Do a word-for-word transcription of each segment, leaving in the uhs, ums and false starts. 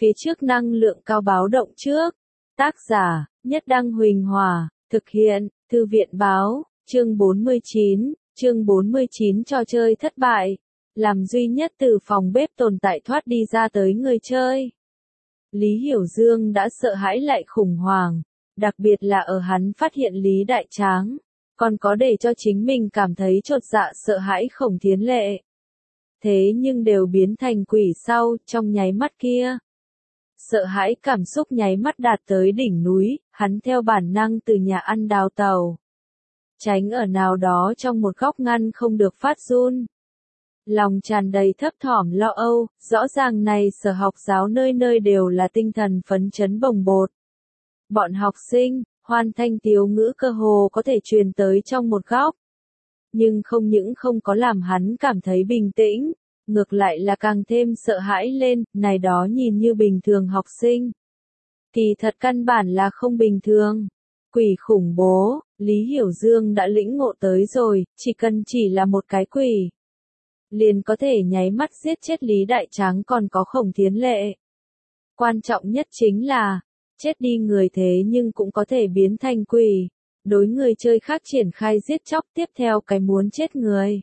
Phía trước năng lượng cao báo động trước. Tác giả, Nhất Đăng Huỳnh Hòa, thực hiện, Thư viện Báo, chương bốn mươi chín, chương bốn mươi chín trò chơi thất bại. Làm duy nhất từ phòng bếp tồn tại thoát đi ra tới người chơi. Lý Hiểu Dương đã sợ hãi lại khủng hoảng, đặc biệt là ở hắn phát hiện Lý Đại Tráng, còn có để cho chính mình cảm thấy chột dạ sợ hãi Khổng Thiến Lệ. Thế nhưng đều biến thành quỷ sau, trong nháy mắt kia. Sợ hãi cảm xúc nháy mắt đạt tới đỉnh núi, hắn theo bản năng từ nhà ăn đào tàu. Tránh ở nào đó trong một góc ngăn không được phát run. Lòng tràn đầy thấp thỏm lo âu, rõ ràng này sở học giáo nơi nơi đều là tinh thần phấn chấn bồng bột. Bọn học sinh, hoan thanh tiếu ngữ cơ hồ có thể truyền tới trong một góc. Nhưng không những không có làm hắn cảm thấy bình tĩnh, ngược lại là càng thêm sợ hãi lên, này đó nhìn như bình thường học sinh. Kỳ thật căn bản là không bình thường. Quỷ khủng bố, Lý Hiểu Dương đã lĩnh ngộ tới rồi, chỉ cần chỉ là một cái quỷ. Liền có thể nháy mắt giết chết Lý Đại Tráng còn có Khổng Thiến Lệ. Quan trọng nhất chính là, chết đi người thế nhưng cũng có thể biến thành quỷ. Đối người chơi khác triển khai giết chóc tiếp theo cái muốn chết người.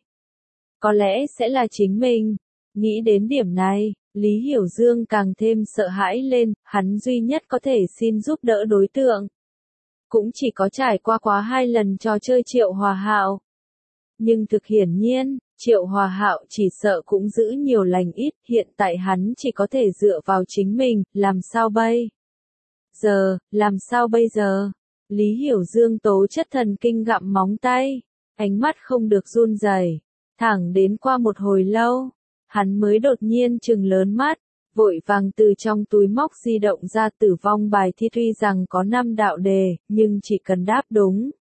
Có lẽ sẽ là chính mình. Nghĩ đến điểm này, Lý Hiểu Dương càng thêm sợ hãi lên, hắn duy nhất có thể xin giúp đỡ đối tượng. Cũng chỉ có trải qua quá hai lần trò chơi Triệu Hòa Hạo. Nhưng thực hiển nhiên, Triệu Hòa Hạo chỉ sợ cũng giữ nhiều lành ít, hiện tại hắn chỉ có thể dựa vào chính mình, làm sao bây giờ, làm sao bây giờ? Lý Hiểu Dương tố chất thần kinh gặm móng tay, ánh mắt không được run rẩy, thẳng đến qua một hồi lâu, hắn mới đột nhiên trừng lớn mắt, vội vàng từ trong túi móc di động ra tử vong bài thi tuy rằng có năm đạo đề, nhưng chỉ cần đáp đúng.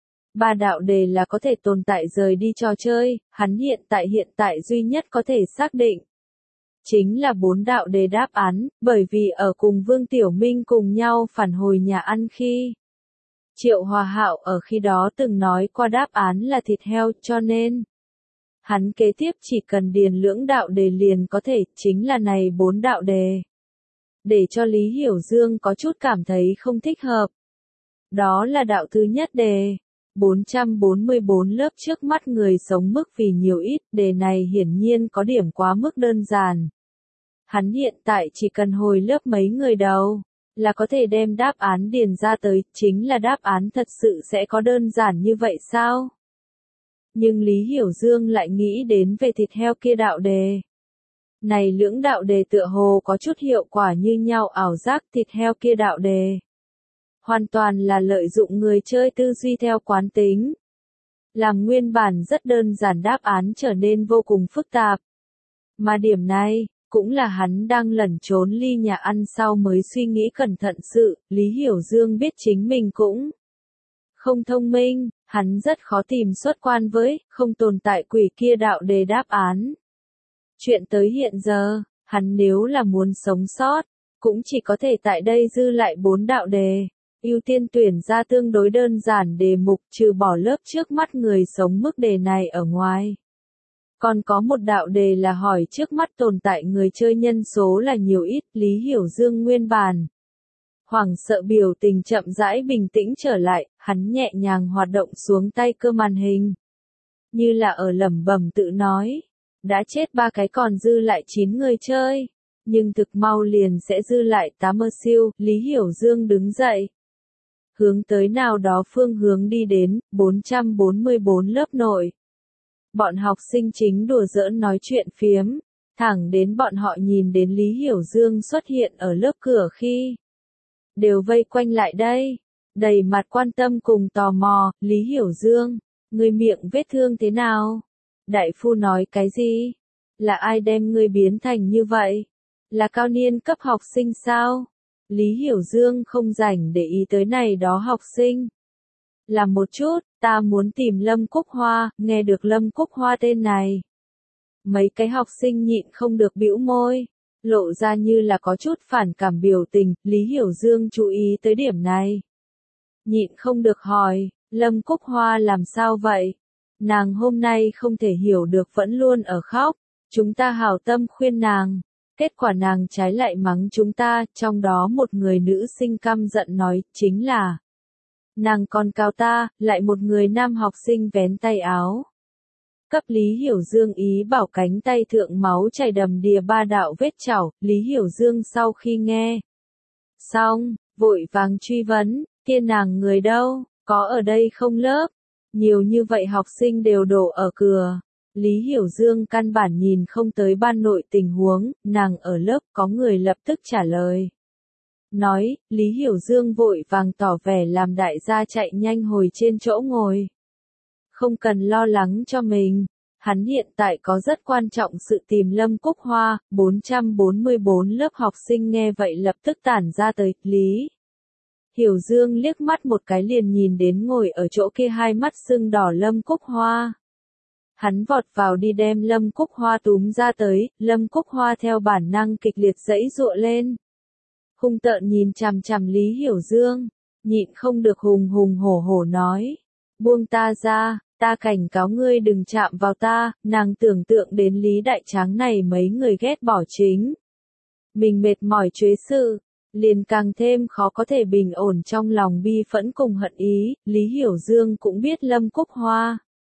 Ba đạo đề là có thể tồn tại rời đi trò chơi, hắn hiện tại hiện tại duy nhất có thể xác định. Chính là bốn đạo đề đáp án, bởi vì ở cùng Vương Tiểu Minh cùng nhau phản hồi nhà ăn khi. Triệu Hòa Hạo ở khi đó từng nói qua đáp án là thịt heo cho nên. Hắn kế tiếp chỉ cần điền lưỡng đạo đề liền có thể, chính là này bốn đạo đề. Để cho Lý Hiểu Dương có chút cảm thấy không thích hợp. Đó là đạo thứ nhất đề. bốn trăm bốn mươi bốn lớp trước mắt người sống mức vì nhiều ít, đề này hiển nhiên có điểm quá mức đơn giản. Hắn hiện tại chỉ cần hồi lớp mấy người đầu, là có thể đem đáp án điền ra tới, chính là đáp án thật sự sẽ có đơn giản như vậy sao? Nhưng Lý Hiểu Dương lại nghĩ đến về thịt heo kia đạo đề. Này lưỡng đạo đề tựa hồ có chút hiệu quả như nhau ảo giác thịt heo kia đạo đề. Hoàn toàn là lợi dụng người chơi tư duy theo quán tính. Làm nguyên bản rất đơn giản đáp án trở nên vô cùng phức tạp. Mà điểm này, cũng là hắn đang lẩn trốn ly nhà ăn sau mới suy nghĩ cẩn thận sự, Lý Hiểu Dương biết chính mình cũng không thông minh, hắn rất khó tìm xuất quan với, không tồn tại quỷ kia đạo đề đáp án. Chuyện tới hiện giờ, hắn nếu là muốn sống sót, cũng chỉ có thể tại đây dư lại bốn đạo đề. Ưu tiên tuyển ra tương đối đơn giản đề mục trừ bỏ lớp trước mắt người sống mức đề này ở ngoài. Còn có một đạo đề là hỏi trước mắt tồn tại người chơi nhân số là nhiều ít, Lý Hiểu Dương nguyên bản. Hoảng sợ biểu tình chậm rãi bình tĩnh trở lại, hắn nhẹ nhàng hoạt động xuống tay cơ màn hình. Như là ở lẩm bẩm tự nói, đã chết ba cái còn dư lại chín người chơi, nhưng thực mau liền sẽ dư lại tám mơ siêu, Lý Hiểu Dương đứng dậy. Hướng tới nào đó phương hướng đi đến, bốn trăm bốn mươi bốn lớp nội. Bọn học sinh chính đùa giỡn nói chuyện phiếm, thẳng đến bọn họ nhìn đến Lý Hiểu Dương xuất hiện ở lớp cửa khi. Đều vây quanh lại đây, đầy mặt quan tâm cùng tò mò, Lý Hiểu Dương, người miệng vết thương thế nào? Đại phu nói cái gì? Là ai đem ngươi biến thành như vậy? Là cao niên cấp học sinh sao? Lý Hiểu Dương không rảnh để ý tới này đó học sinh. Làm một chút, ta muốn tìm Lâm Cúc Hoa, nghe được Lâm Cúc Hoa tên này. Mấy cái học sinh nhịn không được bĩu môi, lộ ra như là có chút phản cảm biểu tình, Lý Hiểu Dương chú ý tới điểm này. Nhịn không được hỏi, Lâm Cúc Hoa làm sao vậy? Nàng hôm nay không thể hiểu được vẫn luôn ở khóc, chúng ta hảo tâm khuyên nàng. Kết quả nàng trái lại mắng chúng ta, trong đó một người nữ sinh căm giận nói, chính là nàng còn cao ta, lại một người nam học sinh vén tay áo. Cấp Lý Hiểu Dương ý bảo cánh tay thượng máu chảy đầm đìa ba đạo vết chảo, Lý Hiểu Dương sau khi nghe xong, vội vàng truy vấn, kia nàng người đâu, có ở đây không lớp? Nhiều như vậy học sinh đều đổ ở cửa. Lý Hiểu Dương căn bản nhìn không tới ban nội tình huống, nàng ở lớp có người lập tức trả lời. Nói, Lý Hiểu Dương vội vàng tỏ vẻ làm đại gia chạy nhanh hồi trên chỗ ngồi. Không cần lo lắng cho mình, hắn hiện tại có rất quan trọng sự tìm Lâm Cúc Hoa, bốn trăm bốn mươi bốn lớp học sinh nghe vậy lập tức tản ra tới, Lý. Hiểu Dương liếc mắt một cái liền nhìn đến ngồi ở chỗ kia hai mắt sưng đỏ Lâm Cúc Hoa. Hắn vọt vào đi đem Lâm Cúc Hoa túm ra tới, Lâm Cúc Hoa theo bản năng kịch liệt giãy giụa lên. Hung tợn nhìn chằm chằm Lý Hiểu Dương, nhịn không được hùng hùng hổ hổ nói. Buông ta ra, ta cảnh cáo ngươi đừng chạm vào ta, nàng tưởng tượng đến Lý Đại Tráng này mấy người ghét bỏ chính. Mình mệt mỏi chế sự, liền càng thêm khó có thể bình ổn trong lòng bi phẫn cùng hận ý, Lý Hiểu Dương cũng biết Lâm Cúc Hoa.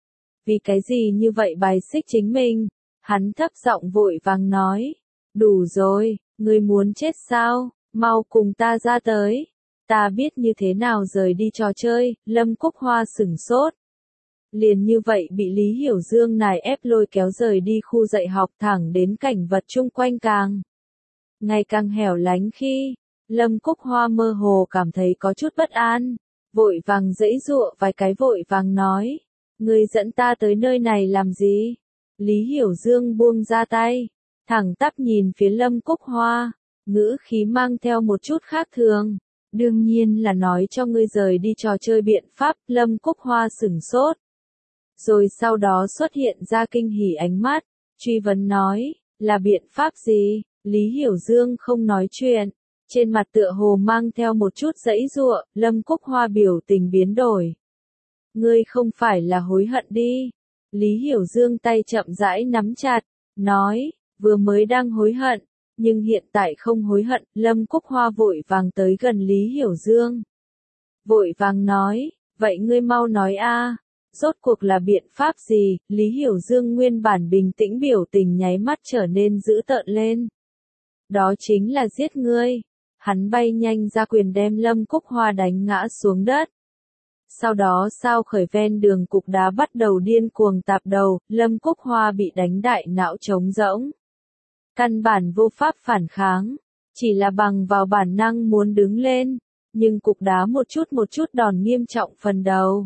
Vì cái gì như vậy bài xích chính mình, hắn thấp giọng vội vàng nói. Đủ rồi, ngươi muốn chết sao, mau cùng ta ra tới. Ta biết như thế nào rời đi trò chơi, Lâm Cúc Hoa sửng sốt. Liền như vậy bị Lý Hiểu Dương nài ép lôi kéo rời đi khu dạy học thẳng đến cảnh vật chung quanh càng. Ngày càng hẻo lánh khi, Lâm Cúc Hoa mơ hồ cảm thấy có chút bất an, vội vàng giãy giụa vài cái vội vàng nói. Ngươi dẫn ta tới nơi này làm gì? Lý Hiểu Dương buông ra tay, thẳng tắp nhìn phía Lâm Cúc Hoa, ngữ khí mang theo một chút khác thường. Đương nhiên là nói cho ngươi rời đi trò chơi biện pháp, Lâm Cúc Hoa sửng sốt. Rồi sau đó xuất hiện ra kinh hỉ ánh mắt, truy vấn nói, là biện pháp gì? Lý Hiểu Dương không nói chuyện, trên mặt tựa hồ mang theo một chút giãy giụa, Lâm Cúc Hoa biểu tình biến đổi. Ngươi không phải là hối hận đi. Lý Hiểu Dương tay chậm rãi nắm chặt, nói, vừa mới đang hối hận, nhưng hiện tại không hối hận, Lâm Cúc Hoa vội vàng tới gần Lý Hiểu Dương. Vội vàng nói, vậy ngươi mau nói a, rốt cuộc là biện pháp gì? Lý Hiểu Dương nguyên bản bình tĩnh biểu tình nháy mắt trở nên dữ tợn lên. Đó chính là giết ngươi. Hắn bay nhanh ra quyền đem Lâm Cúc Hoa đánh ngã xuống đất. Sau đó sao khởi ven đường cục đá bắt đầu điên cuồng tạp đầu, Lâm Cúc Hoa bị đánh đại não trống rỗng. Căn bản vô pháp phản kháng, chỉ là bằng vào bản năng muốn đứng lên, nhưng cục đá một chút một chút đòn nghiêm trọng phần đầu.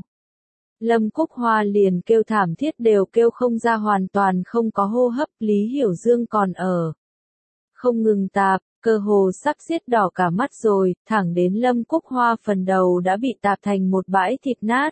Lâm Cúc Hoa liền kêu thảm thiết đều kêu không ra, hoàn toàn không có hô hấp, Lý Hiểu Dương còn ở. Không ngừng tạp, cơ hồ sắp xiết đỏ cả mắt rồi, thẳng đến Lâm Cúc Hoa phần đầu đã bị tạp thành một bãi thịt nát.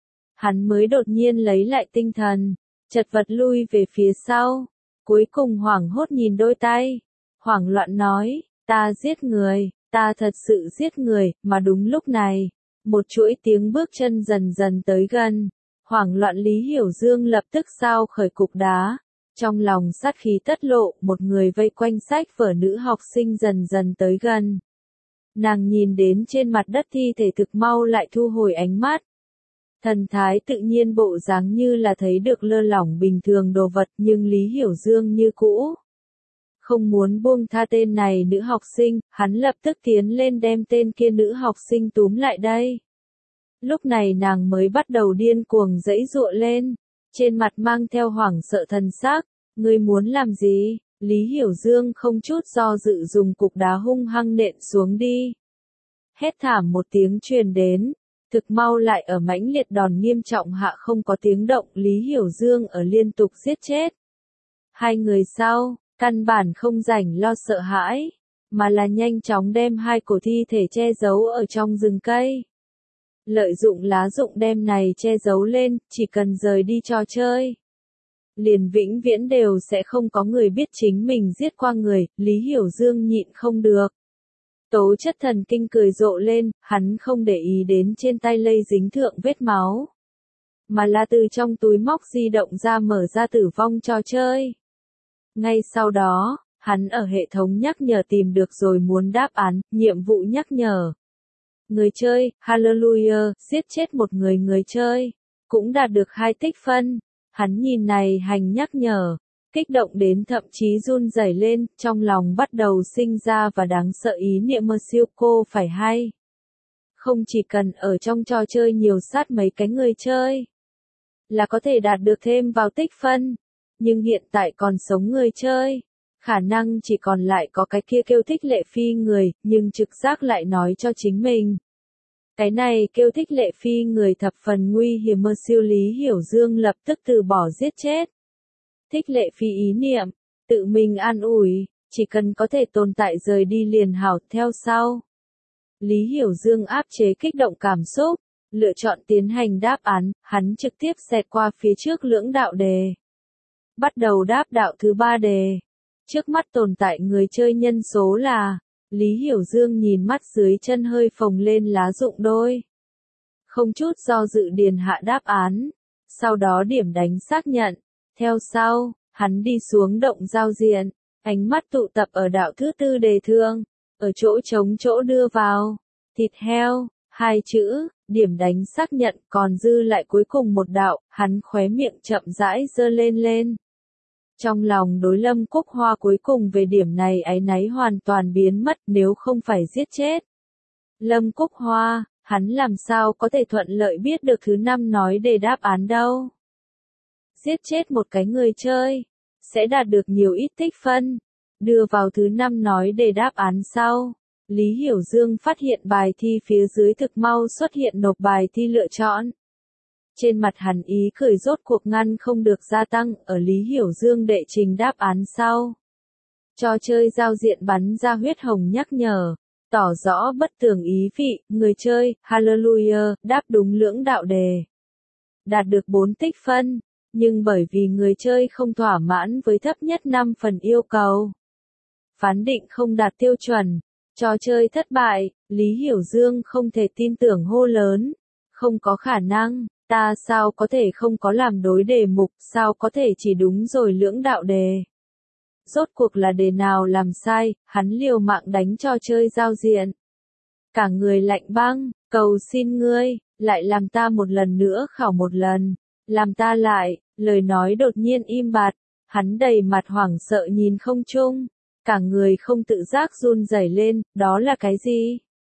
Hắn mới đột nhiên lấy lại tinh thần, chật vật lui về phía sau, cuối cùng hoảng hốt nhìn đôi tay, hoảng loạn nói, ta giết người, ta thật sự giết người, mà đúng lúc này, một chuỗi tiếng bước chân dần dần tới gần, hoảng loạn Lý Hiểu Dương lập tức sao khởi cục đá. Trong lòng sát khí tất lộ, một người vây quanh sách vở nữ học sinh dần dần tới gần. Nàng nhìn đến trên mặt đất thi thể thực mau lại thu hồi ánh mắt. Thần thái tự nhiên bộ dáng như là thấy được lơ lỏng bình thường đồ vật, nhưng Lý Hiểu Dương như cũ. Không muốn buông tha tên này nữ học sinh, hắn lập tức tiến lên đem tên kia nữ học sinh túm lại đây. Lúc này nàng mới bắt đầu điên cuồng giãy giụa lên, trên mặt mang theo hoảng sợ thần sắc. Ngươi muốn làm gì? Lý Hiểu Dương không chút do dự dùng cục đá hung hăng nện xuống đi. Hét thảm một tiếng truyền đến, thực mau lại ở mãnh liệt đòn nghiêm trọng hạ không có tiếng động, Lý Hiểu Dương ở liên tục giết chết. Hai người sau, căn bản không rảnh lo sợ hãi, mà là nhanh chóng đem hai cổ thi thể che giấu ở trong rừng cây. Lợi dụng lá rụng đem này che giấu lên, chỉ cần rời đi trò chơi. Liền vĩnh viễn đều sẽ không có người biết chính mình giết qua người, Lý Hiểu Dương nhịn không được. Tố chất thần kinh cười rộ lên, hắn không để ý đến trên tay lây dính thượng vết máu. Mà là từ trong túi móc di động ra mở ra tử vong trò chơi. Ngay sau đó, Hắn ở hệ thống nhắc nhở tìm được rồi muốn đáp án, nhiệm vụ nhắc nhở. Người chơi, hallelujah, giết chết một người người chơi, cũng đạt được hai tích phân. Hắn nhìn này hành nhắc nhở, kích động đến thậm chí run rẩy lên, trong lòng bắt đầu sinh ra và đáng sợ ý niệm mơ siêu cô phải hay. Không chỉ cần ở trong trò chơi nhiều sát mấy cái người chơi, là có thể đạt được thêm vào tích phân. Nhưng hiện tại còn sống người chơi, khả năng chỉ còn lại có cái kia kêu thích lệ phi người, nhưng trực giác lại nói cho chính mình. Cái này kêu thích lệ phi người thập phần nguy hiểm mơ siêu Lý Hiểu Dương lập tức từ bỏ giết chết. Thích lệ phi ý niệm, tự mình an ủi, chỉ cần có thể tồn tại rời đi liền hảo theo sau. Lý Hiểu Dương áp chế kích động cảm xúc, lựa chọn tiến hành đáp án, hắn trực tiếp xẹt qua phía trước lưỡng đạo đề. Bắt đầu đáp đạo thứ ba đề. Trước mắt tồn tại người chơi nhân số là, Lý Hiểu Dương nhìn mắt dưới chân hơi phồng lên lá rụng đôi. Không chút do dự điền hạ đáp án, sau đó điểm đánh xác nhận. Theo sau, hắn đi xuống động giao diện, ánh mắt tụ tập ở đạo thứ tư đề thương, ở chỗ trống chỗ đưa vào, thịt heo, hai chữ, điểm đánh xác nhận còn dư lại cuối cùng một đạo, hắn khóe miệng chậm rãi giơ lên lên. Trong lòng đối Lâm Cúc Hoa cuối cùng về điểm này áy náy hoàn toàn biến mất nếu không phải giết chết Lâm Cúc Hoa, hắn làm sao có thể thuận lợi biết được thứ năm nói để đáp án đâu. Giết chết một cái người chơi, sẽ đạt được nhiều ít tích phân. Đưa vào thứ năm nói để đáp án sau. Lý Hiểu Dương phát hiện bài thi phía dưới thực mau xuất hiện nộp bài thi lựa chọn. Trên mặt hắn ý cười rốt cuộc ngăn không được gia tăng ở Lý Hiểu Dương đệ trình đáp án sau. Trò chơi giao diện bắn ra huyết hồng nhắc nhở, tỏ rõ bất tường ý vị, người chơi, hallelujah, đáp đúng lưỡng đạo đề. Đạt được bốn tích phân, nhưng bởi vì người chơi không thỏa mãn với thấp nhất năm phần yêu cầu. Phán định không đạt tiêu chuẩn, trò chơi thất bại, Lý Hiểu Dương không thể tin tưởng hô lớn. Không có khả năng, ta sao có thể không có làm đối đề mục, sao có thể chỉ đúng rồi lưỡng đạo đề. Rốt cuộc là đề nào làm sai, hắn liều mạng đánh trò chơi giao diện. Cả người lạnh băng, cầu xin ngươi, lại làm ta một lần nữa khảo một lần, làm ta lại, lời nói đột nhiên im bặt, hắn đầy mặt hoảng sợ nhìn không trung, cả người không tự giác run rẩy lên, đó là cái gì?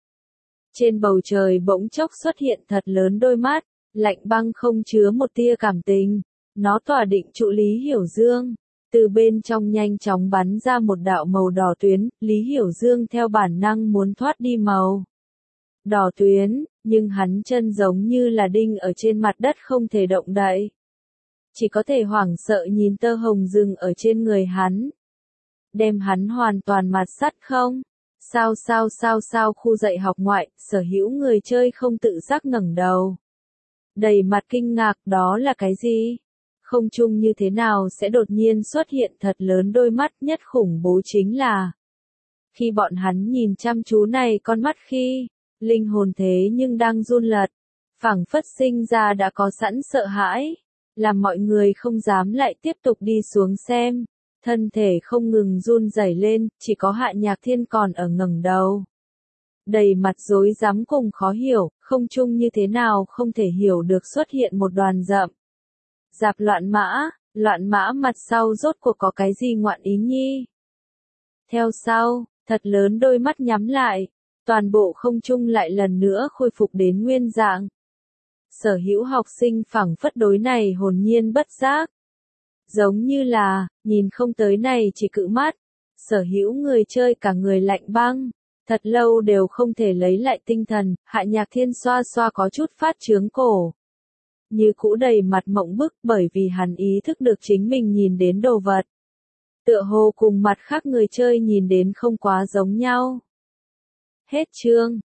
Trên bầu trời bỗng chốc xuất hiện thật lớn đôi mắt, lạnh băng không chứa một tia cảm tình, nó tỏa định trụ Lý Hiểu Dương. Từ bên trong nhanh chóng bắn ra một đạo màu đỏ tuyến, Lý Hiểu Dương theo bản năng muốn thoát đi màu đỏ tuyến, nhưng hắn chân giống như là đinh ở trên mặt đất không thể động đậy. Chỉ có thể hoảng sợ nhìn tơ hồng rừng ở trên người hắn. Đem hắn hoàn toàn mặt sắt không? Sao sao sao sao khu dạy học ngoại, sở hữu người chơi không tự giác ngẩng đầu. Đầy mặt kinh ngạc, đó là cái gì? Không chung như thế nào sẽ đột nhiên xuất hiện thật lớn đôi mắt, nhất khủng bố chính là khi bọn hắn nhìn chăm chú này con mắt khi, linh hồn thế nhưng đang run lật, phảng phất sinh ra đã có sẵn sợ hãi, làm mọi người không dám lại tiếp tục đi xuống xem, thân thể không ngừng run rẩy lên, chỉ có Hạ Nhạc Thiên còn ở ngẩng đầu. Đầy mặt rối rắm cùng khó hiểu, không chung như thế nào không thể hiểu được xuất hiện một đoàn rậm. Dạp loạn mã, loạn mã mặt sau rốt cuộc có cái gì ngoạn ý nhi. Theo sau, thật lớn đôi mắt nhắm lại, toàn bộ không trung lại lần nữa khôi phục đến nguyên dạng. Sở hữu học sinh phảng phất đối này hồn nhiên bất giác. Giống như là, nhìn không tới này chỉ cự mắt. Sở hữu người chơi cả người lạnh băng. Thật lâu đều không thể lấy lại tinh thần, Hạ Nhạc Thiên xoa xoa có chút phát trướng cổ. Như cũ đầy mặt mộng bức bởi vì hắn ý thức được chính mình nhìn đến đồ vật. Tựa hồ cùng mặt khác người chơi nhìn đến không quá giống nhau. Hết chương.